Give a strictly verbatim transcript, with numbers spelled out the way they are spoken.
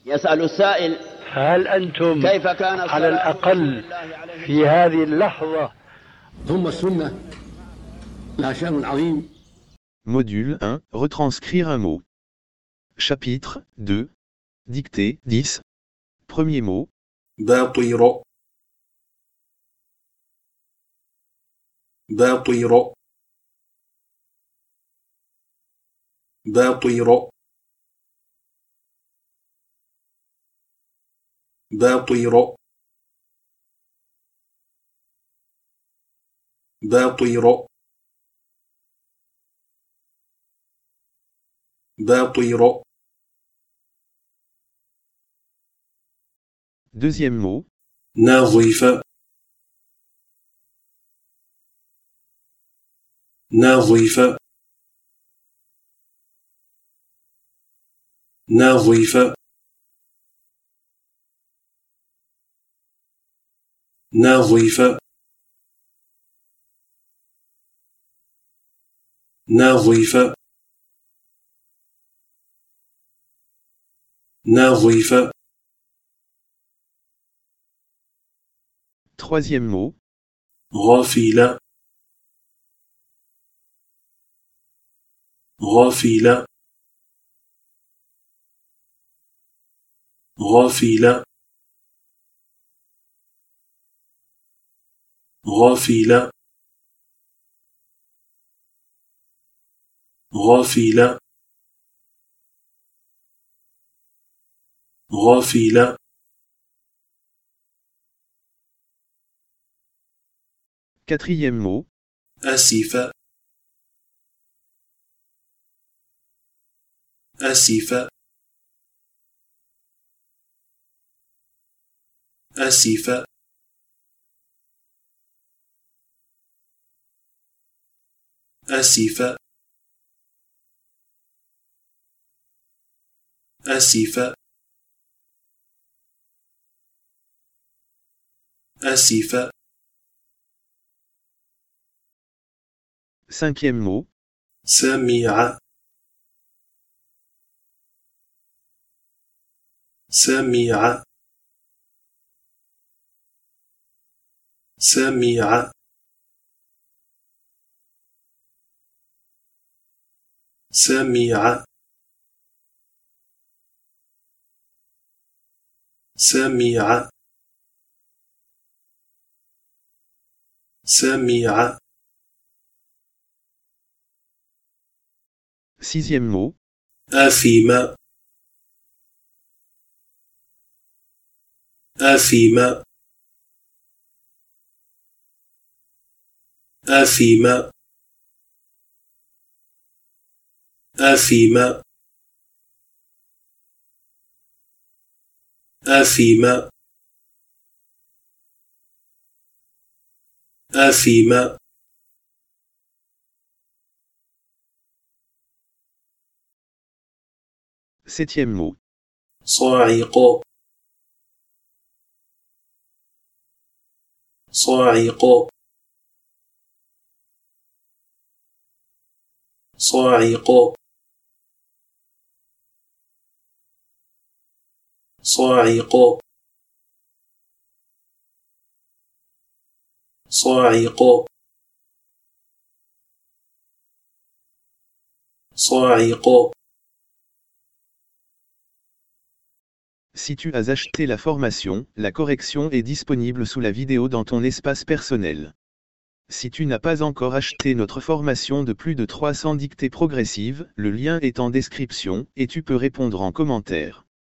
يسأل السائل هل أنتم كيف كان على الأقل في هذه اللحظة؟ ثم السنة لها شأن عظيم. Module un. Retranscrire un mot. Chapitre deux. Dictée dix. Premier mot. باطير باطير باطير باطير باطير باطير. Deuxième mot. نظيف نظيف نظيف نظيف نظيف نظيف. Troisième mot. غافلة غافلة غافلة غافلة غافلة غافلة. Quatrième mot. آسف آسف آسف آسف آسف آسف. Cinquième mot. سمع سمع سمع سمع سمع سمع. Sixième mot. أثم أثم أثم أثم أثم أثم. Septième mot. صاعق صاعق صاعق صاعق صاعق صاعق. Si tu as acheté la formation, la correction est disponible sous la vidéo dans ton espace personnel. Si tu n'as pas encore acheté notre formation de plus de trois cents dictées progressives, le lien est en description, et tu peux répondre en commentaire.